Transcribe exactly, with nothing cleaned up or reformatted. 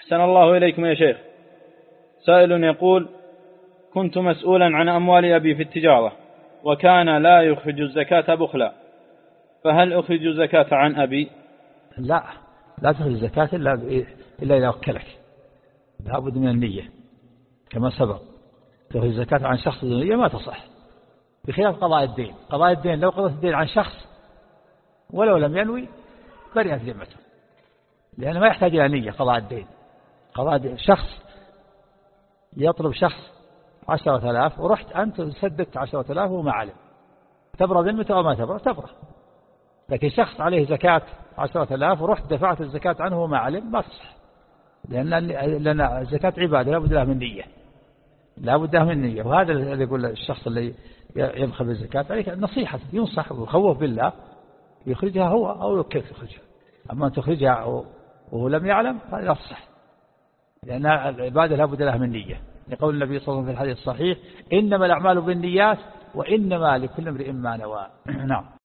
أحسن الله إليكم يا شيخ. سائل يقول: كنت مسؤولا عن أموال أبي في التجارة وكان لا يخرج الزكاة بخلا، فهل أخرج الزكاة عن أبي؟ لا، لا تخرج الزكاة إلا إلا إذا وكلك، لابد من النية كما سبق. تخرج الزكاة عن شخص النية ما تصح، بخلاف قضاء الدين. قضاء الدين لو قضت الدين عن شخص ولو لم ينوي برئت ذمته، لأنه ما يحتاج إلى نية. قضاء الدين قضاء الدين شخص يطلب شخص عشرة آلاف ورحت أنت سددت عشرة آلاف وما علم، تبرى ذمته أو ما تبرى؟ تبرى. لكن شخص عليه زكاة عشرة آلاف ورحت دفعت الزكاة عنه وما علم ما تصح، لأن لأن الزكاة عبادة لا بد لها من نية، لا بد لها من نية. وهذا اللي يقول الشخص اللي يبخل بالزكاة عليك نصيحة، ينصح ويخوف بالله يخرجها هو أو كيف يخرجها. أما أن تخرجها وهو لم يعلم هذا لا تصح، لأن العبادة لا بد لها من نية، لقول النبي صلى الله عليه وسلم في الحديث الصحيح: إنما الأعمال بالنيات وإنما لكل امرئ ما نوى. نعم.